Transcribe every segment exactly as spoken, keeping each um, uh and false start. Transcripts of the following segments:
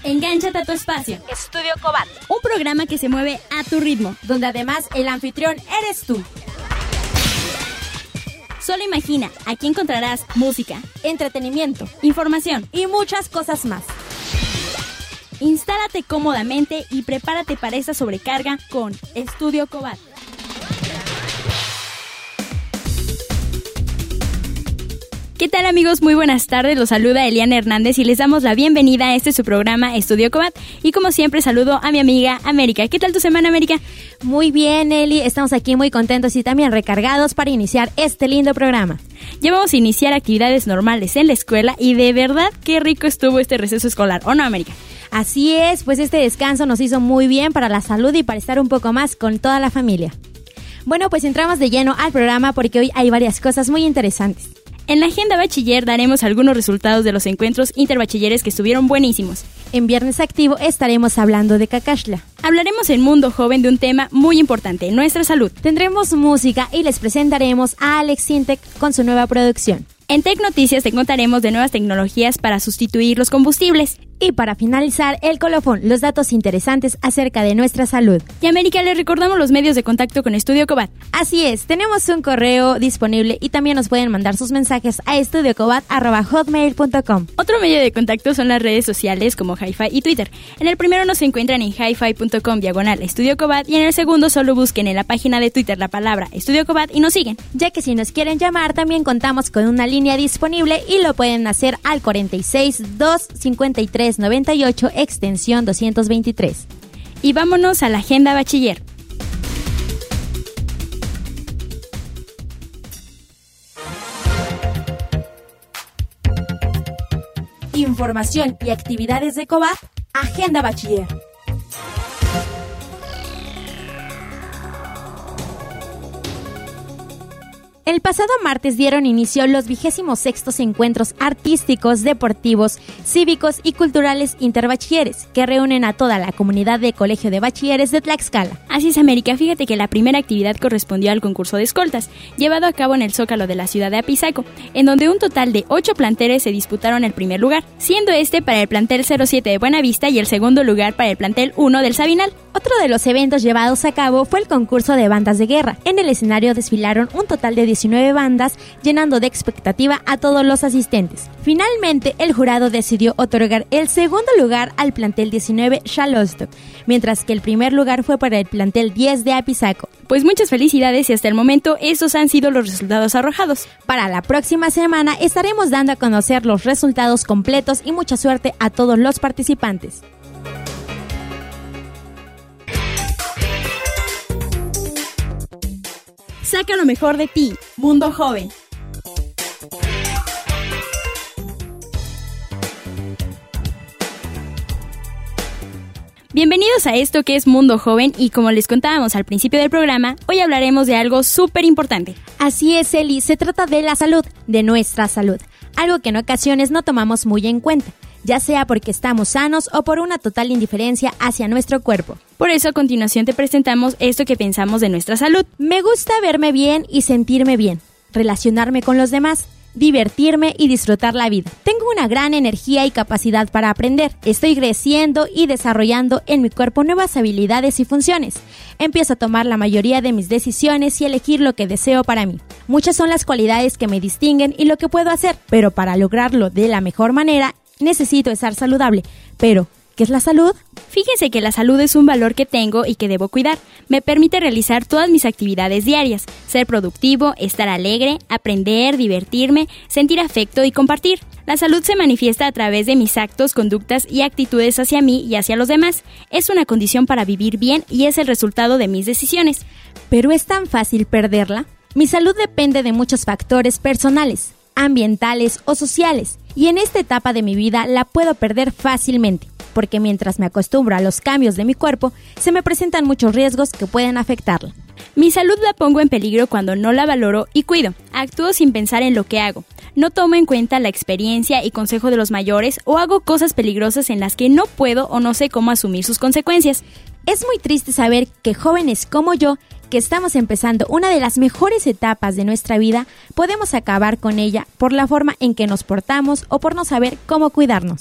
Engánchate a tu espacio. Estudio Cobat. Un programa que se mueve a tu ritmo, donde además el anfitrión eres tú. Solo imagina, aquí encontrarás música, entretenimiento, información y muchas cosas más. Instálate cómodamente y prepárate para esta sobrecarga con Estudio Cobat. ¿Qué tal, amigos? Muy buenas tardes, los saluda Eliana Hernández y les damos la bienvenida a este su programa Estudio Cobat. Y como siempre saludo a mi amiga América. ¿Qué tal tu semana, América? Muy bien, Eli, estamos aquí muy contentos y también recargados para iniciar este lindo programa. Ya vamos a iniciar actividades normales en la escuela y de verdad qué rico estuvo este receso escolar, ¿o no, América? Así es, pues este descanso nos hizo muy bien para la salud y para estar un poco más con toda la familia. Bueno, pues entramos de lleno al programa porque hoy hay varias cosas muy interesantes. En la agenda bachiller daremos algunos resultados de los encuentros interbachilleres que estuvieron buenísimos. En Viernes Activo estaremos hablando de Cacaxtla. Hablaremos en Mundo Joven de un tema muy importante, nuestra salud. Tendremos música y les presentaremos a Alex Sintec con su nueva producción. En Tec Noticias te contaremos de nuevas tecnologías para sustituir los combustibles. Y para finalizar, el colofón, los datos interesantes acerca de nuestra salud. Y América, les recordamos los medios de contacto con Estudio Cobat. Así es, tenemos un correo disponible y también nos pueden mandar sus mensajes a estudiocobat arroba hotmail punto com. Otro medio de contacto son las redes sociales como Hi-Fi y Twitter. En el primero nos encuentran en hi-fi punto com diagonal Estudio Cobat y en el segundo solo busquen en la página de Twitter la palabra Estudio Cobat y nos siguen. Ya que si nos quieren llamar, también contamos con una línea disponible y lo pueden hacer al cuarenta y seis, dos cincuenta y tres, noventa y ocho, extensión doscientos veintitrés. Y vámonos a la agenda bachiller. Información y actividades de Cobat, Agenda Bachiller. El pasado martes dieron inicio los vigésimos sextos encuentros artísticos, deportivos, cívicos y culturales interbachilleres que reúnen a toda la comunidad de Colegio de Bachilleres de Tlaxcala. Así es, América, fíjate que la primera actividad correspondió al concurso de escoltas, llevado a cabo en el Zócalo de la ciudad de Apizaco, en donde un total de ocho planteles se disputaron el primer lugar, siendo este para el plantel cero siete de Buenavista y el segundo lugar para el plantel uno del Sabinal. Otro de los eventos llevados a cabo fue el concurso de bandas de guerra. En el escenario desfilaron un total de diecinueve bandas, llenando de expectativa a todos los asistentes. Finalmente, el jurado decidió otorgar el segundo lugar al plantel diecinueve Xalostok, mientras que el primer lugar fue para el plantel diez de Apizaco. Pues muchas felicidades y hasta el momento esos han sido los resultados arrojados. Para la próxima semana estaremos dando a conocer los resultados completos y mucha suerte a todos los participantes. Saca lo mejor de ti, Mundo Joven. Bienvenidos a esto que es Mundo Joven y como les contábamos al principio del programa, hoy hablaremos de algo súper importante. Así es, Eli, se trata de la salud, de nuestra salud, algo que en ocasiones no tomamos muy en cuenta, ya sea porque estamos sanos o por una total indiferencia hacia nuestro cuerpo. Por eso a continuación te presentamos esto que pensamos de nuestra salud. Me gusta verme bien y sentirme bien, relacionarme con los demás, divertirme y disfrutar la vida. Tengo una gran energía y capacidad para aprender. Estoy creciendo y desarrollando en mi cuerpo nuevas habilidades y funciones. Empiezo a tomar la mayoría de mis decisiones y elegir lo que deseo para mí. Muchas son las cualidades que me distinguen y lo que puedo hacer, pero para lograrlo de la mejor manera, necesito estar saludable. Pero, ¿qué es la salud? Fíjense que la salud es un valor que tengo y que debo cuidar. Me permite realizar todas mis actividades diarias, ser productivo, estar alegre, aprender, divertirme, sentir afecto y compartir. La salud se manifiesta a través de mis actos, conductas y actitudes hacia mí y hacia los demás. Es una condición para vivir bien y es el resultado de mis decisiones. ¿Pero es tan fácil perderla? Mi salud depende de muchos factores personales, ambientales o sociales, y en esta etapa de mi vida la puedo perder fácilmente, porque mientras me acostumbro a los cambios de mi cuerpo, se me presentan muchos riesgos que pueden afectarla. Mi salud la pongo en peligro cuando no la valoro y cuido. Actúo sin pensar en lo que hago. No tomo en cuenta la experiencia y consejo de los mayores o hago cosas peligrosas en las que no puedo o no sé cómo asumir sus consecuencias. Es muy triste saber que jóvenes como yo, que estamos empezando una de las mejores etapas de nuestra vida, podemos acabar con ella por la forma en que nos portamos o por no saber cómo cuidarnos.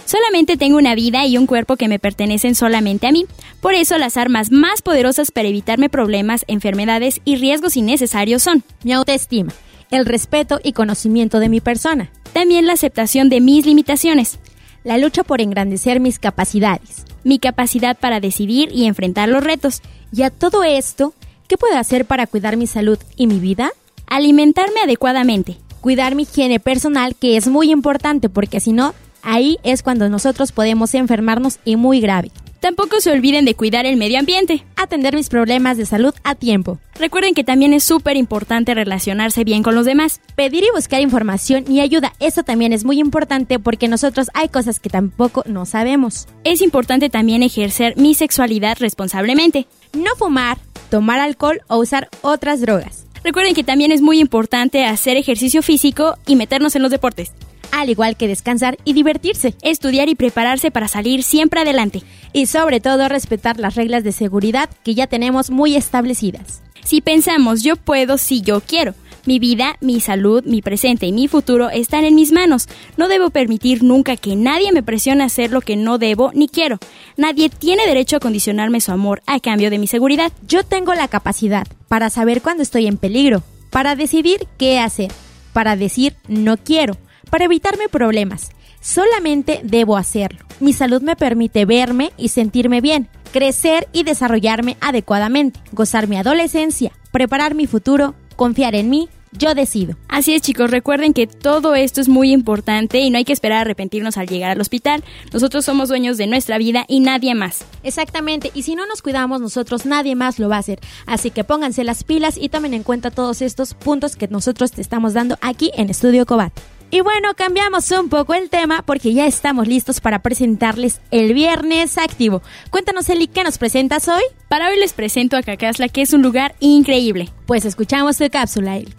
Solamente tengo una vida y un cuerpo que me pertenecen solamente a mí. Por eso las armas más poderosas para evitarme problemas, enfermedades y riesgos innecesarios son mi autoestima, el respeto y conocimiento de mi persona. También la aceptación de mis limitaciones. La lucha por engrandecer mis capacidades. Mi capacidad para decidir y enfrentar los retos. Y a todo esto, ¿qué puedo hacer para cuidar mi salud y mi vida? Alimentarme adecuadamente. Cuidar mi higiene personal, que es muy importante porque si no, ahí es cuando nosotros podemos enfermarnos y muy grave. Tampoco se olviden de cuidar el medio ambiente. Atender mis problemas de salud a tiempo. Recuerden que también es súper importante relacionarse bien con los demás. Pedir y buscar información y ayuda, eso también es muy importante porque nosotros hay cosas que tampoco no sabemos. Es importante también ejercer mi sexualidad responsablemente. No fumar, tomar alcohol o usar otras drogas. Recuerden que también es muy importante hacer ejercicio físico y meternos en los deportes. Al igual que descansar y divertirse. Estudiar y prepararse para salir siempre adelante. Y sobre todo respetar las reglas de seguridad que ya tenemos muy establecidas. Si pensamos yo puedo si yo quiero, mi vida, mi salud, mi presente y mi futuro están en mis manos. No debo permitir nunca que nadie me presione a hacer lo que no debo ni quiero. Nadie tiene derecho a condicionarme su amor a cambio de mi seguridad. Yo tengo la capacidad para saber cuándo estoy en peligro, para decidir qué hacer, para decir no quiero, para evitarme problemas. Solamente debo hacerlo. Mi salud me permite verme y sentirme bien, crecer y desarrollarme adecuadamente, gozar mi adolescencia, preparar mi futuro, confiar en mí. Yo decido. Así es, chicos, recuerden que todo esto es muy importante y no hay que esperar a arrepentirnos al llegar al hospital. Nosotros somos dueños de nuestra vida y nadie más. Exactamente, y si no nos cuidamos nosotros, nadie más lo va a hacer. Así que pónganse las pilas y tomen en cuenta todos estos puntos que nosotros te estamos dando aquí en Estudio Cobat. Y bueno, cambiamos un poco el tema porque ya estamos listos para presentarles el Viernes Activo. Cuéntanos, Eli, ¿qué nos presentas hoy? Para hoy les presento a Cacasla, que es un lugar increíble. Pues escuchamos tu cápsula, Eli.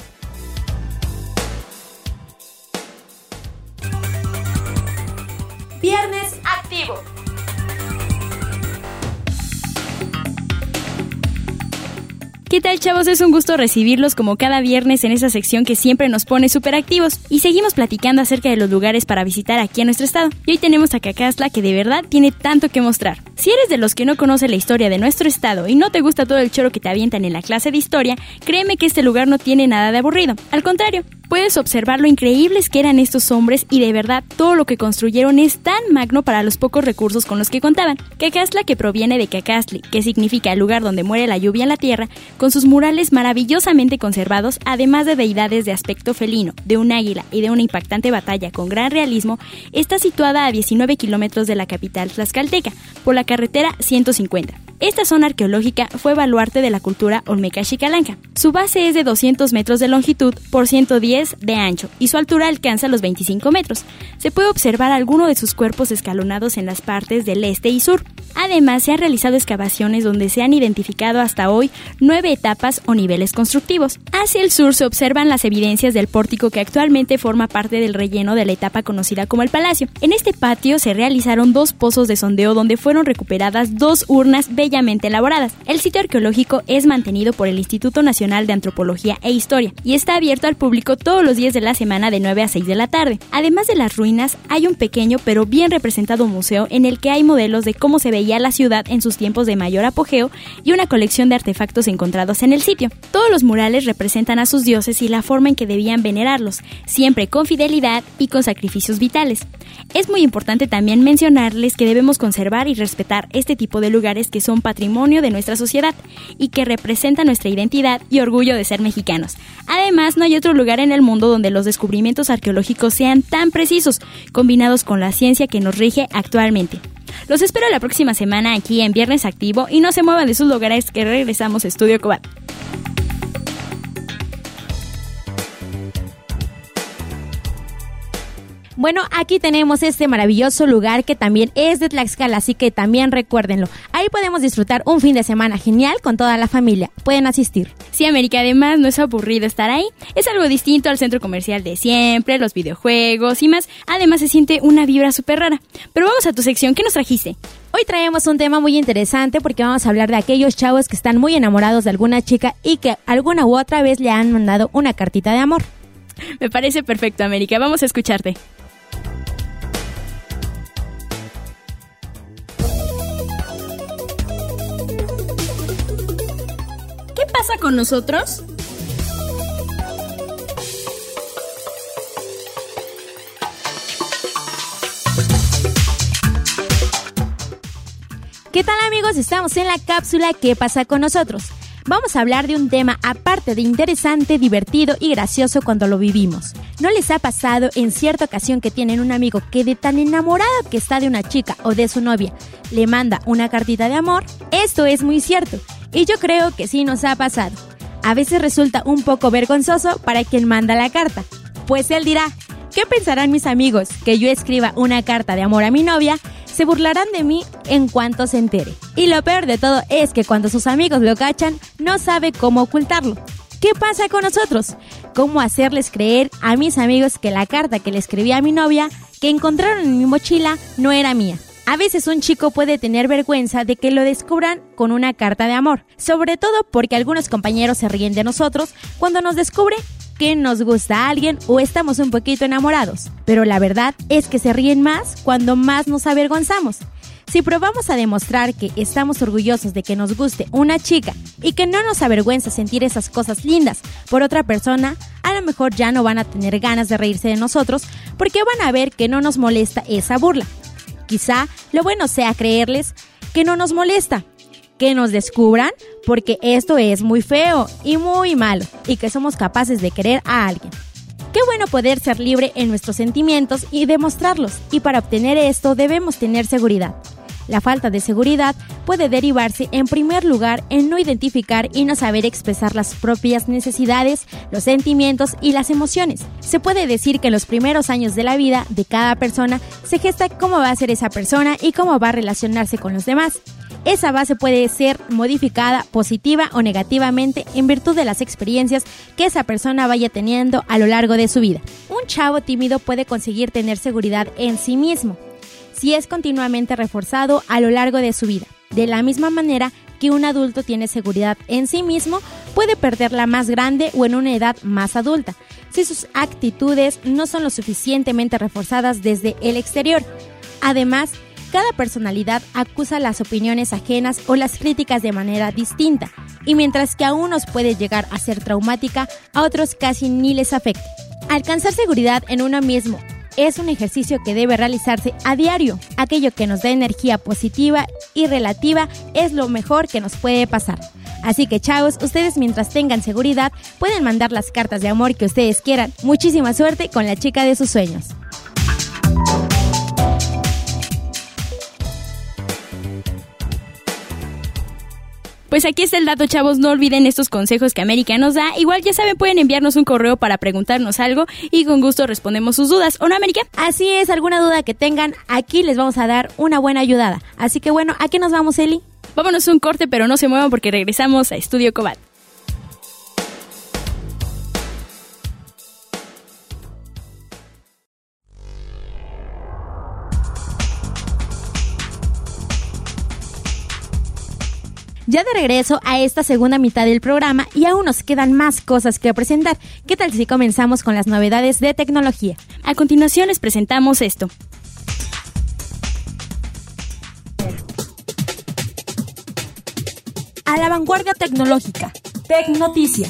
Viernes Activo. ¿Qué tal, chavos? Es un gusto recibirlos como cada viernes en esa sección que siempre nos pone súper activos. Y seguimos platicando acerca de los lugares para visitar aquí en nuestro estado. Y hoy tenemos a Cacasla, que de verdad tiene tanto que mostrar. Si eres de los que no conoce la historia de nuestro estado y no te gusta todo el choro que te avientan en la clase de historia, créeme que este lugar no tiene nada de aburrido. Al contrario, puedes observar lo increíbles que eran estos hombres y de verdad todo lo que construyeron es tan magno para los pocos recursos con los que contaban. Cacasla, que proviene de Cacasli, que significa el lugar donde muere la lluvia en la tierra, con sus murales maravillosamente conservados, además de deidades de aspecto felino, de un águila y de una impactante batalla con gran realismo, está situada a diecinueve kilómetros de la capital tlaxcalteca, por la carretera ciento cincuenta. Esta zona arqueológica fue baluarte de la cultura olmeca-xicalanca. Su base es de doscientos metros de longitud por ciento diez de ancho y su altura alcanza los veinticinco metros. Se puede observar alguno de sus cuerpos escalonados en las partes del este y sur. Además, se han realizado excavaciones donde se han identificado hasta hoy nueve etapas o niveles constructivos. Hacia el sur se observan las evidencias del pórtico que actualmente forma parte del relleno de la etapa conocida como el Palacio. En este patio se realizaron dos pozos de sondeo donde fueron recuperadas dos urnas bellamente elaboradas. El sitio arqueológico es mantenido por el Instituto Nacional de Antropología e Historia y está abierto al público todos los días de la semana de nueve a seis de la tarde. Además de las ruinas, hay un pequeño pero bien representado museo en el que hay modelos de cómo se veía la ciudad en sus tiempos de mayor apogeo y una colección de artefactos encontrados en el sitio. Todos los murales representan a sus dioses y la forma en que debían venerarlos, siempre con fidelidad y con sacrificios vitales. Es muy importante también mencionarles que debemos conservar y respetar este tipo de lugares que son patrimonio de nuestra sociedad y que representan nuestra identidad y orgullo de ser mexicanos. Además, no hay otro lugar en el mundo donde los descubrimientos arqueológicos sean tan precisos, combinados con la ciencia que nos rige actualmente. Los espero la próxima semana aquí en Viernes Activo y no se muevan de sus lugares que regresamos a Estudio Cobat. Bueno, aquí tenemos este maravilloso lugar que también es de Tlaxcala, así que también recuérdenlo. Ahí podemos disfrutar un fin de semana genial con toda la familia. Pueden asistir. Sí, América, además no es aburrido estar ahí. Es algo distinto al centro comercial de siempre, los videojuegos y más. Además se siente una vibra súper rara. Pero vamos a tu sección, ¿qué nos trajiste? Hoy traemos un tema muy interesante porque vamos a hablar de aquellos chavos que están muy enamorados de alguna chica y que alguna u otra vez le han mandado una cartita de amor. Me parece perfecto, América. Vamos a escucharte. con nosotros? ¿Qué tal, amigos? Estamos en la cápsula ¿Qué pasa con nosotros? Vamos a hablar de un tema aparte de interesante, divertido y gracioso cuando lo vivimos. ¿No les ha pasado en cierta ocasión que tienen un amigo que de tan enamorado que está de una chica o de su novia, le manda una cartita de amor? Esto es muy cierto y yo creo que sí nos ha pasado. A veces resulta un poco vergonzoso para quien manda la carta, pues él dirá, ¿qué pensarán mis amigos que yo escriba una carta de amor a mi novia? Se burlarán de mí en cuanto se entere. Y lo peor de todo es que cuando sus amigos lo cachan, no sabe cómo ocultarlo. ¿Qué pasa con nosotros? ¿Cómo hacerles creer a mis amigos que la carta que le escribí a mi novia, que encontraron en mi mochila, no era mía? A veces un chico puede tener vergüenza de que lo descubran con una carta de amor, sobre todo porque algunos compañeros se ríen de nosotros cuando nos descubre que nos gusta a alguien o estamos un poquito enamorados. Pero la verdad es que se ríen más cuando más nos avergonzamos. Si probamos a demostrar que estamos orgullosos de que nos guste una chica y que no nos avergüenza sentir esas cosas lindas por otra persona, a lo mejor ya no van a tener ganas de reírse de nosotros porque van a ver que no nos molesta esa burla. Quizá lo bueno sea creerles que no nos molesta, que nos descubran porque esto es muy feo y muy malo y que somos capaces de querer a alguien. Qué bueno poder ser libre en nuestros sentimientos y demostrarlos, y para obtener esto debemos tener seguridad. La falta de seguridad puede derivarse en primer lugar en no identificar y no saber expresar las propias necesidades, los sentimientos y las emociones. Se puede decir que en los primeros años de la vida de cada persona se gesta cómo va a ser esa persona y cómo va a relacionarse con los demás. Esa base puede ser modificada positiva o negativamente en virtud de las experiencias que esa persona vaya teniendo a lo largo de su vida. Un chavo tímido puede conseguir tener seguridad en sí mismo si es continuamente reforzado a lo largo de su vida. De la misma manera que un adulto tiene seguridad en sí mismo, puede perderla más grande o en una edad más adulta, si sus actitudes no son lo suficientemente reforzadas desde el exterior. Además, cada personalidad acusa las opiniones ajenas o las críticas de manera distinta, y mientras que a unos puede llegar a ser traumática, a otros casi ni les afecta. Alcanzar seguridad en uno mismo es un ejercicio que debe realizarse a diario. Aquello que nos da energía positiva y relativa es lo mejor que nos puede pasar. Así que, chavos, ustedes mientras tengan seguridad pueden mandar las cartas de amor que ustedes quieran. Muchísima suerte con la chica de sus sueños. Pues aquí está el dato, chavos, no olviden estos consejos que América nos da. Igual ya saben, pueden enviarnos un correo para preguntarnos algo y con gusto respondemos sus dudas, ¿o no, América? Así es, alguna duda que tengan, aquí les vamos a dar una buena ayudada. Así que bueno, ¿a qué nos vamos, Eli? Vámonos un corte, pero no se muevan porque regresamos a Estudio Cobalt. Ya de regreso a esta segunda mitad del programa y aún nos quedan más cosas que presentar. ¿Qué tal si comenzamos con las novedades de tecnología? A continuación les presentamos esto. A la vanguardia tecnológica. Tecnoticias.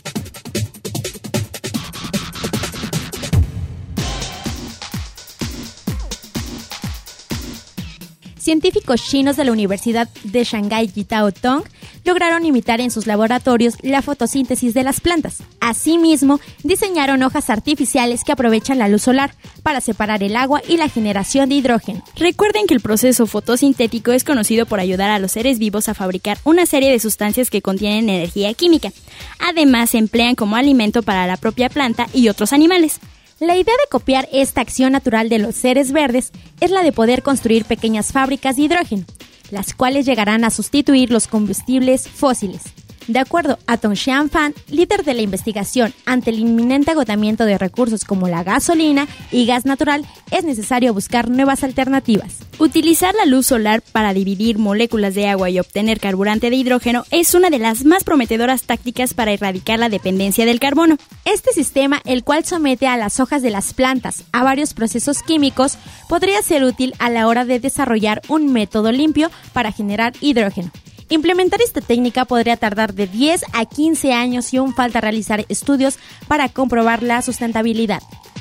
Científicos chinos de la Universidad de Shanghái Jiao Tong lograron imitar en sus laboratorios la fotosíntesis de las plantas. Asimismo, diseñaron hojas artificiales que aprovechan la luz solar para separar el agua y la generación de hidrógeno. Recuerden que el proceso fotosintético es conocido por ayudar a los seres vivos a fabricar una serie de sustancias que contienen energía química. Además, se emplean como alimento para la propia planta y otros animales. La idea de copiar esta acción natural de los seres verdes es la de poder construir pequeñas fábricas de hidrógeno, las cuales llegarán a sustituir los combustibles fósiles. De acuerdo a Tong Xianfan, líder de la investigación ante el inminente agotamiento de recursos como la gasolina y gas natural, es necesario buscar nuevas alternativas. Utilizar la luz solar para dividir moléculas de agua y obtener carburante de hidrógeno es una de las más prometedoras tácticas para erradicar la dependencia del carbono. Este sistema, el cual somete a las hojas de las plantas a varios procesos químicos, podría ser útil a la hora de desarrollar un método limpio para generar hidrógeno. Implementar esta técnica podría tardar de diez a quince años y aún falta realizar estudios para comprobar la sustentabilidad.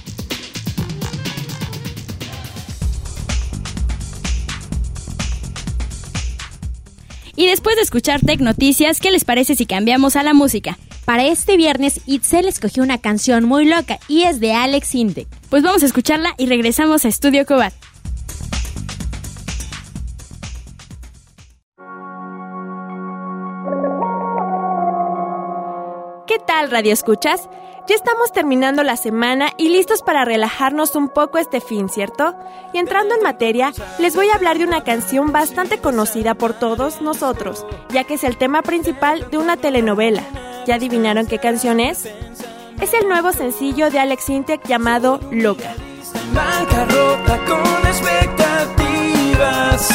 Y después de escuchar Tech Noticias, ¿qué les parece si cambiamos a la música? Para este viernes, Itzel escogió una canción muy loca y es de Alex Intec. Pues vamos a escucharla y regresamos a Estudio Cobat. ¿Qué tal, Radio Escuchas? Ya estamos terminando la semana y listos para relajarnos un poco este fin, ¿cierto? Y entrando en materia, les voy a hablar de una canción bastante conocida por todos nosotros, ya que es el tema principal de una telenovela. ¿Ya adivinaron qué canción es? Es el nuevo sencillo de Alex Intec llamado Loca. Bancarrota con expectativas,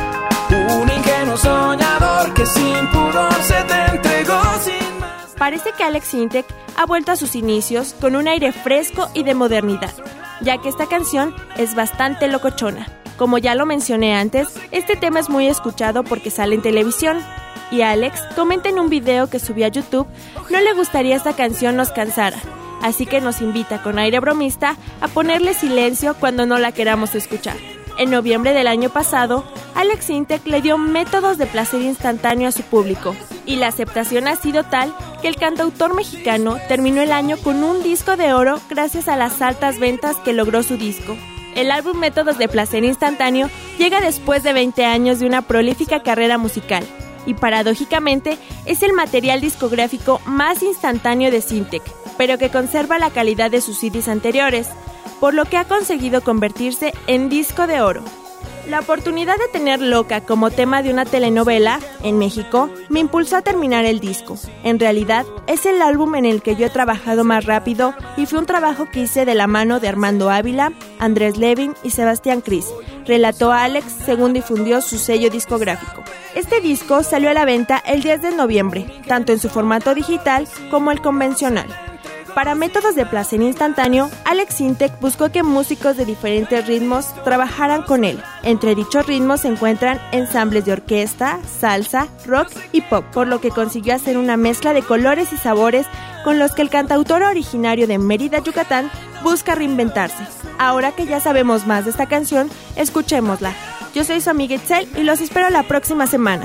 un ingenuo soñador que sin pudor se te entregó sin más. Parece que Alex Intec ha vuelto a sus inicios con un aire fresco y de modernidad, ya que esta canción es bastante locochona. Como ya lo mencioné antes, este tema es muy escuchado porque sale en televisión. Y Alex comenta en un video que subió a YouTube, no le gustaría esta canción nos cansara, así que nos invita con aire bromista a ponerle silencio cuando no la queramos escuchar. En noviembre del año pasado, Alex Intec le dio métodos de placer instantáneo a su público, y la aceptación ha sido tal que el cantautor mexicano terminó el año con un disco de oro gracias a las altas ventas que logró su disco. El álbum Métodos de Placer Instantáneo llega después de veinte años de una prolífica carrera musical, y paradójicamente es el material discográfico más instantáneo de Intec, pero que conserva la calidad de sus C Ds anteriores, por lo que ha conseguido convertirse en disco de oro. La oportunidad de tener Loca como tema de una telenovela en México me impulsó a terminar el disco. En realidad, es el álbum en el que yo he trabajado más rápido y fue un trabajo que hice de la mano de Armando Ávila, Andrés Levin y Sebastián Cris, relató Alex según difundió su sello discográfico. Este disco salió a la venta el diez de noviembre, tanto en su formato digital como el convencional. Para Métodos de Placer Instantáneo, Alex Intec buscó que músicos de diferentes ritmos trabajaran con él. Entre dichos ritmos se encuentran ensambles de orquesta, salsa, rock y pop, por lo que consiguió hacer una mezcla de colores y sabores con los que el cantautor originario de Mérida, Yucatán, busca reinventarse. Ahora que ya sabemos más de esta canción, escuchémosla. Yo soy su amiga Itzel y los espero la próxima semana.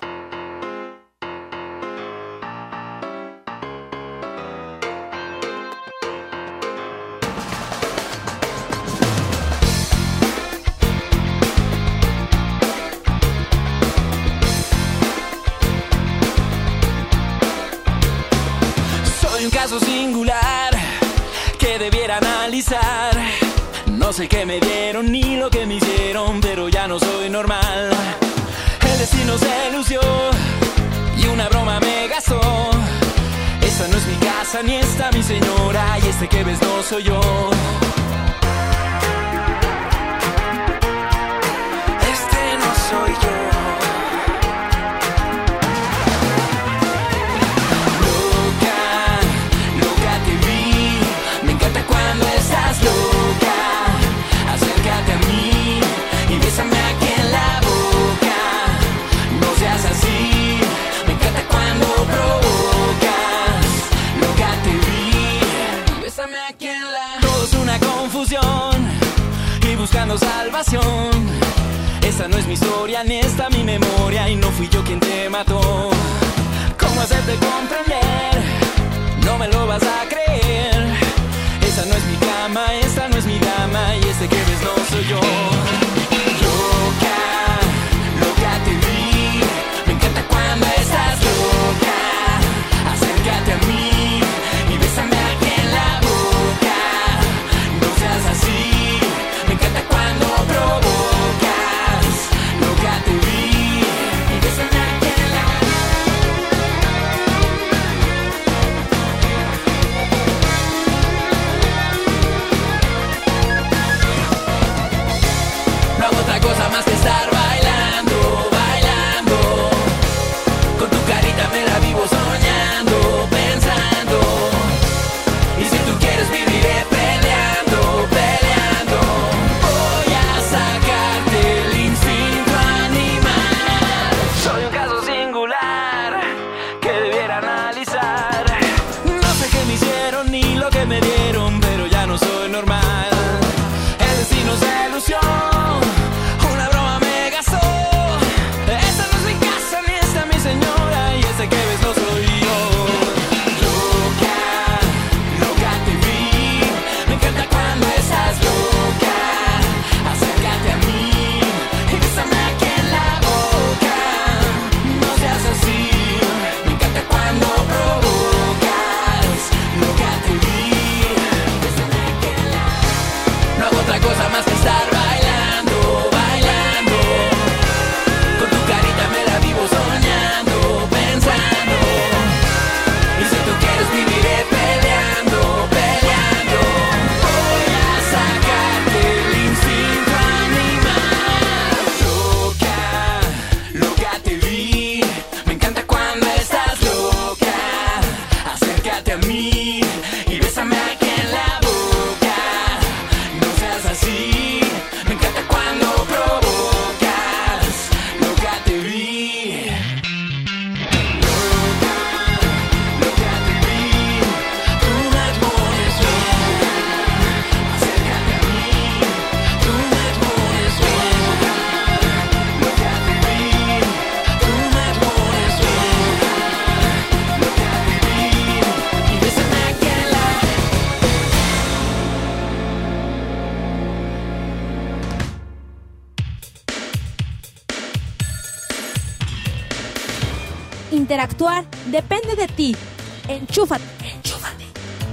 Un caso singular que debiera analizar. No sé qué me dieron ni lo que me hicieron, pero ya no soy normal. El destino se lució y una broma me gastó. Esta no es mi casa ni esta mi señora, y este que ves no soy yo. Este no soy yo. Buscando salvación. Esta no es mi historia ni esta mi memoria, y no fui yo quien te mató. ¿Cómo hacerte comprender? No me lo vas a creer. Esta no es mi cama, esta no es mi dama, y este que ves no soy yo. Loca, loca te vi. Me encanta cuando estás loca. Acércate a mí y bésame aquí en la boca. No seas así. Me encanta cuando provocas, loca te vi, y bésame aquí en la Interactuar depende de ti. Enchúfate. Enchúfate.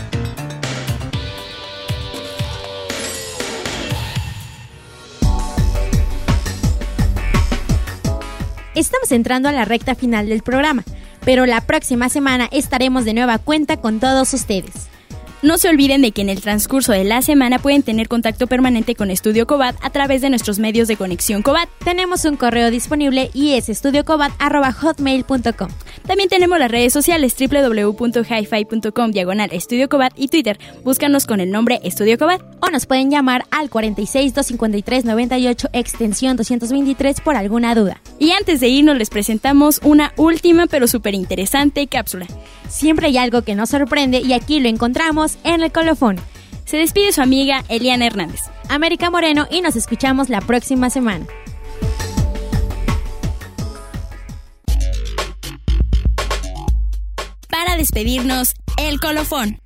Estamos entrando a la recta final del programa, pero la próxima semana estaremos de nueva cuenta con todos ustedes. No se olviden de que en el transcurso de la semana pueden tener contacto permanente con Estudio Cobat a través de nuestros medios de conexión Cobat. Tenemos un correo disponible y es estudiocobat arroba hotmail punto com. También tenemos las redes sociales doble u doble u doble u punto hi-fi punto com diagonal Estudio Cobat y Twitter. Búscanos con el nombre Estudio Cobat. O nos pueden llamar al cuarenta y seis, doscientos cincuenta y tres, noventa y ocho, extensión doscientos veintitrés por alguna duda. Y antes de irnos les presentamos una última pero súper interesante cápsula. Siempre hay algo que nos sorprende y aquí lo encontramos en el colofón. Se despide su amiga Eliana Hernández, América Moreno, y nos escuchamos la próxima semana. Para despedirnos, el colofón.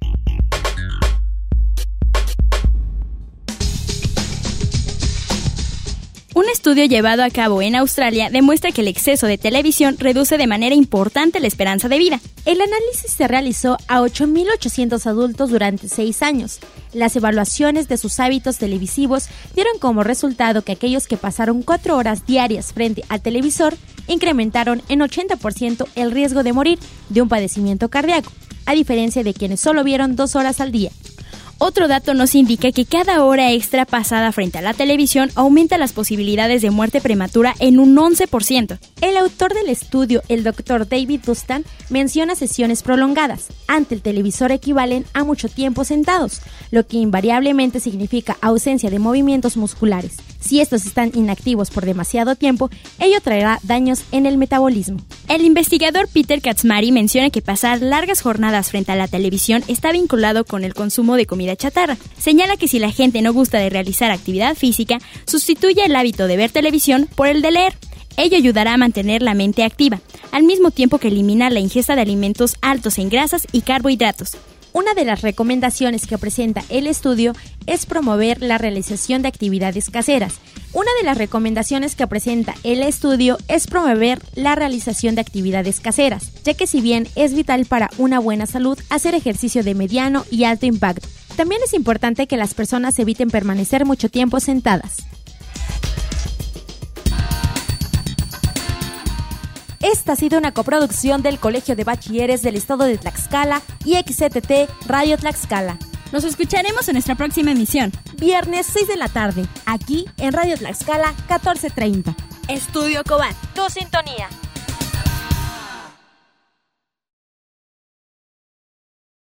Un estudio llevado a cabo en Australia demuestra que el exceso de televisión reduce de manera importante la esperanza de vida. El análisis se realizó a ocho mil ochocientos adultos durante seis años. Las evaluaciones de sus hábitos televisivos dieron como resultado que aquellos que pasaron cuatro horas diarias frente al televisor incrementaron en ochenta por ciento el riesgo de morir de un padecimiento cardíaco, a diferencia de quienes solo vieron dos horas al día. Otro dato nos indica que cada hora extra pasada frente a la televisión aumenta las posibilidades de muerte prematura en un once por ciento. El autor del estudio, el doctor David Dustan, menciona sesiones prolongadas ante el televisor equivalen a mucho tiempo sentados, lo que invariablemente significa ausencia de movimientos musculares. Si estos están inactivos por demasiado tiempo, ello traerá daños en el metabolismo. El investigador Peter Kaczmari menciona que pasar largas jornadas frente a la televisión está vinculado con el consumo de comida chatarra. Señala que si la gente no gusta de realizar actividad física, sustituye el hábito de ver televisión por el de leer. Ello ayudará a mantener la mente activa, al mismo tiempo que elimina la ingesta de alimentos altos en grasas y carbohidratos. Una de las recomendaciones que presenta el estudio es promover la realización de actividades caseras. Una de las recomendaciones que presenta el estudio es promover la realización de actividades caseras, ya que si bien es vital para una buena salud hacer ejercicio de mediano y alto impacto, también es importante que las personas eviten permanecer mucho tiempo sentadas. Esta ha sido una coproducción del Colegio de Bachilleres del Estado de Tlaxcala y X C T T Radio Tlaxcala. Nos escucharemos en nuestra próxima emisión. Viernes seis de la tarde, aquí en Radio Tlaxcala catorce treinta. Estudio Cobat. Tu sintonía.